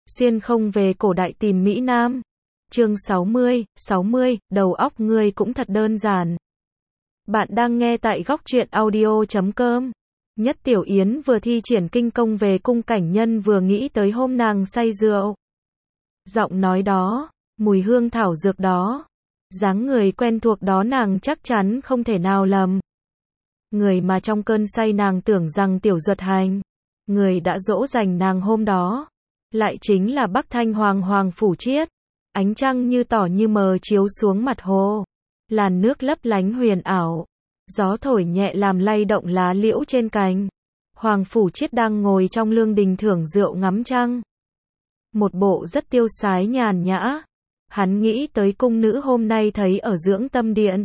Xuyên không về cổ đại tìm Mỹ Nam. Chương 60, đầu óc ngươi cũng thật đơn giản. Bạn đang nghe tại góc truyện audio.com. Nhất Tiểu Yến vừa thi triển kinh công về cung cảnh nhân vừa nghĩ tới hôm nàng say rượu. Giọng nói đó, mùi hương thảo dược đó, dáng người quen thuộc đó nàng chắc chắn không thể nào lầm. Người mà trong cơn say nàng tưởng rằng Tiểu Duật Hành, người đã dỗ dành nàng hôm đó, lại chính là Bắc Thanh Hoàng Phủ Chiết. Ánh trăng như tỏ như mờ chiếu xuống mặt hồ, làn nước lấp lánh huyền ảo, gió thổi nhẹ làm lay động lá liễu trên cành. Hoàng Phủ Chiết đang ngồi trong lương đình thưởng rượu ngắm trăng, một bộ rất tiêu sái nhàn nhã. Hắn nghĩ tới cung nữ hôm nay thấy ở Dưỡng Tâm Điện,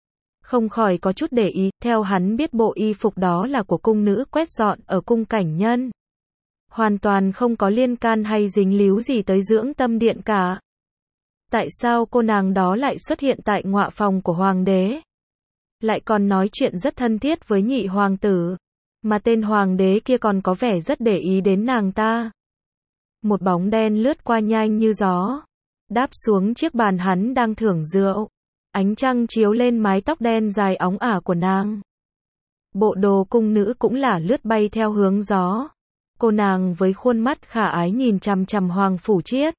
không khỏi có chút để ý. Theo hắn biết bộ y phục đó là của cung nữ quét dọn ở cung cảnh nhân, hoàn toàn không có liên can hay dính líu gì tới Dưỡng Tâm Điện cả. Tại sao cô nàng đó lại xuất hiện tại ngọa phòng của hoàng đế? Lại còn nói chuyện rất thân thiết với nhị hoàng tử, mà tên hoàng đế kia còn có vẻ rất để ý đến nàng ta. Một bóng đen lướt qua nhanh như gió, đáp xuống chiếc bàn hắn đang thưởng rượu. Ánh trăng chiếu lên mái tóc đen dài óng ả của nàng. Bộ đồ cung nữ cũng là lướt bay theo hướng gió. Cô nàng với khuôn mắt khả ái nhìn chằm chằm Hoàng Phủ Chiết.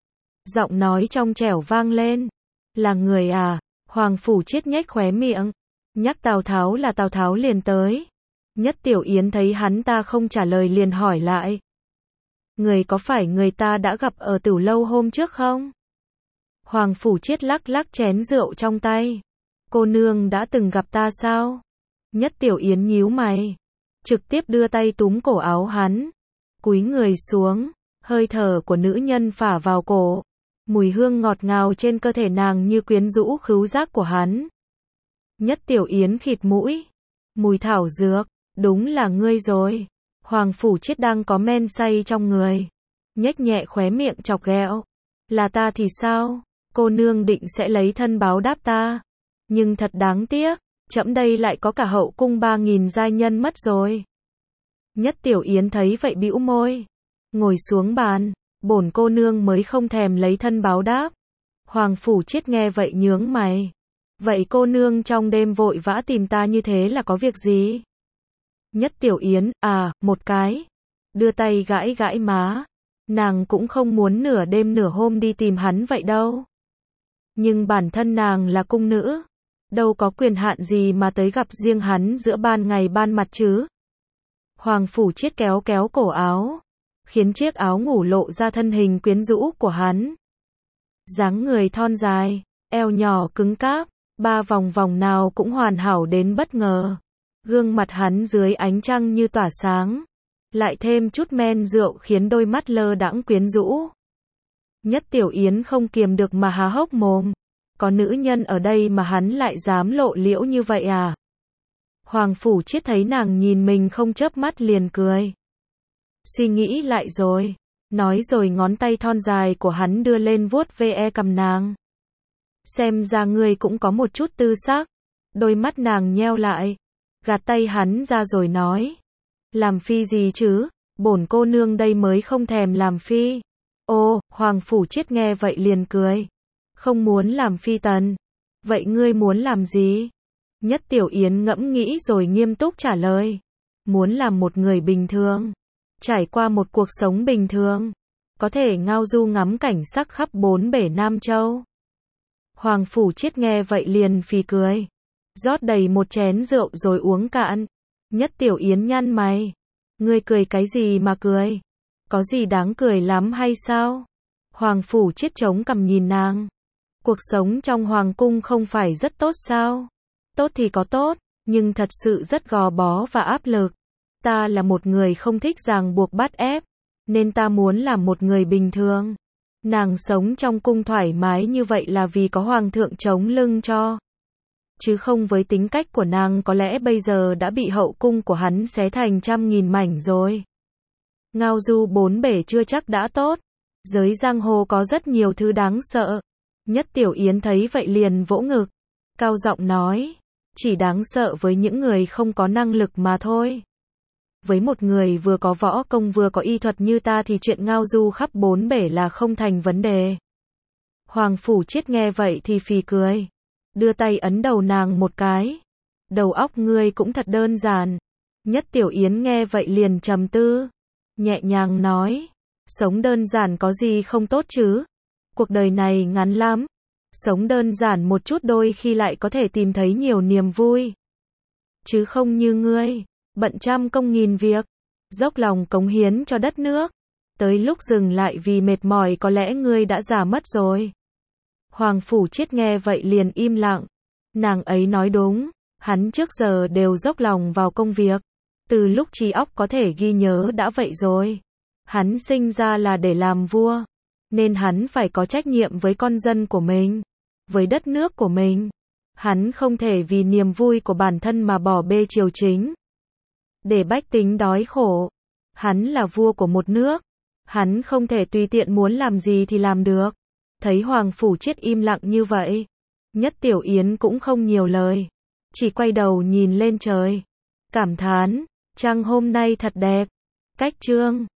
Giọng nói trong trẻo vang lên. Là người à? Hoàng Phủ Chiết nhếch khóe miệng. Nhắc Tào Tháo là Tào Tháo liền tới. Nhất Tiểu Yến thấy hắn ta không trả lời liền hỏi lại. Người có phải người ta đã gặp ở Tửu Lâu hôm trước không? Hoàng Phủ Chiết lắc lắc chén rượu trong tay. Cô nương đã từng gặp ta sao? Nhất Tiểu Yến nhíu mày, trực tiếp đưa tay túm cổ áo hắn, cúi người xuống, hơi thở của nữ nhân phả vào cổ, mùi hương ngọt ngào trên cơ thể nàng như quyến rũ khứu giác của hắn. Nhất Tiểu Yến khịt mũi, mùi thảo dược, đúng là ngươi rồi. Hoàng Phủ Chiết đang có men say trong người, nhếch nhẹ khóe miệng chọc ghẹo. Là ta thì sao? Cô nương định sẽ lấy thân báo đáp ta, nhưng thật đáng tiếc, trẫm đây lại có cả hậu cung 3000 giai nhân mất rồi. Nhất Tiểu Yến thấy vậy bĩu môi, ngồi xuống bàn. Bổn cô nương mới không thèm lấy thân báo đáp. Hoàng Phủ Chiết nghe vậy nhướng mày. Vậy cô nương trong đêm vội vã tìm ta như thế là có việc gì? Nhất Tiểu Yến, một cái. Đưa tay gãi gãi má. Nàng cũng không muốn nửa đêm nửa hôm đi tìm hắn vậy đâu. Nhưng bản thân nàng là cung nữ, đâu có quyền hạn gì mà tới gặp riêng hắn giữa ban ngày ban mặt chứ. Hoàng Phủ Chiết kéo kéo cổ áo, khiến chiếc áo ngủ lộ ra thân hình quyến rũ của hắn. Dáng người thon dài, eo nhỏ cứng cáp, ba vòng vòng nào cũng hoàn hảo đến bất ngờ. Gương mặt hắn dưới ánh trăng như tỏa sáng, lại thêm chút men rượu khiến đôi mắt lơ đãng quyến rũ. Nhất Tiểu Yến không kiềm được mà há hốc mồm. Có nữ nhân ở đây mà hắn lại dám lộ liễu như vậy à? Hoàng Phủ Chiết thấy nàng nhìn mình không chớp mắt liền cười. Suy nghĩ lại rồi. Nói rồi ngón tay thon dài của hắn đưa lên vuốt ve cằm nàng. Xem ra ngươi cũng có một chút tư sắc. Đôi mắt nàng nheo lại, gạt tay hắn ra rồi nói. Làm phi gì chứ? Bổn cô nương đây mới không thèm làm phi. Ô, Hoàng Phủ Chiết nghe vậy liền cười. Không muốn làm phi tần. Vậy ngươi muốn làm gì? Nhất Tiểu Yến ngẫm nghĩ rồi nghiêm túc trả lời. Muốn làm một người bình thường, trải qua một cuộc sống bình thường, có thể ngao du ngắm cảnh sắc khắp bốn bể Nam Châu. Hoàng Phủ Chiết nghe vậy liền phì cười, rót đầy một chén rượu rồi uống cạn. Nhất Tiểu Yến nhăn mày. Ngươi cười cái gì mà cười? Có gì đáng cười lắm hay sao? Hoàng Phủ Chiết chống cằm nhìn nàng. Cuộc sống trong hoàng cung không phải rất tốt sao? Tốt thì có tốt, nhưng thật sự rất gò bó và áp lực. Ta là một người không thích ràng buộc bắt ép, nên ta muốn làm một người bình thường. Nàng sống trong cung thoải mái như vậy là vì có hoàng thượng chống lưng cho. Chứ không với tính cách của nàng có lẽ bây giờ đã bị hậu cung của hắn xé thành trăm nghìn mảnh rồi. Ngao du bốn bể chưa chắc đã tốt. Giới giang hồ có rất nhiều thứ đáng sợ. Nhất Tiểu Yến thấy vậy liền vỗ ngực, cao giọng nói. Chỉ đáng sợ với những người không có năng lực mà thôi. Với một người vừa có võ công vừa có y thuật như ta thì chuyện ngao du khắp bốn bể là không thành vấn đề. Hoàng Phủ Triết nghe vậy thì phì cười. Đưa tay ấn đầu nàng một cái. Đầu óc ngươi cũng thật đơn giản. Nhất Tiểu Yến nghe vậy liền trầm tư. Nhẹ nhàng nói. Sống đơn giản có gì không tốt chứ? Cuộc đời này ngắn lắm. Sống đơn giản một chút đôi khi lại có thể tìm thấy nhiều niềm vui. Chứ không như ngươi, bận trăm công nghìn việc, dốc lòng cống hiến cho đất nước. Tới lúc dừng lại vì mệt mỏi có lẽ ngươi đã già mất rồi. Hoàng Phủ Triết nghe vậy liền im lặng. Nàng ấy nói đúng, hắn trước giờ đều dốc lòng vào công việc. Từ lúc trí óc có thể ghi nhớ đã vậy rồi. Hắn sinh ra là để làm vua, nên hắn phải có trách nhiệm với con dân của mình, với đất nước của mình. Hắn không thể vì niềm vui của bản thân mà bỏ bê triều chính, để bách tính đói khổ. Hắn là vua của một nước, hắn không thể tùy tiện muốn làm gì thì làm được. Thấy Hoàng Phủ Triết im lặng như vậy, Nhất Tiểu Yến cũng không nhiều lời, chỉ quay đầu nhìn lên trời, cảm thán, trăng hôm nay thật đẹp. Cách chương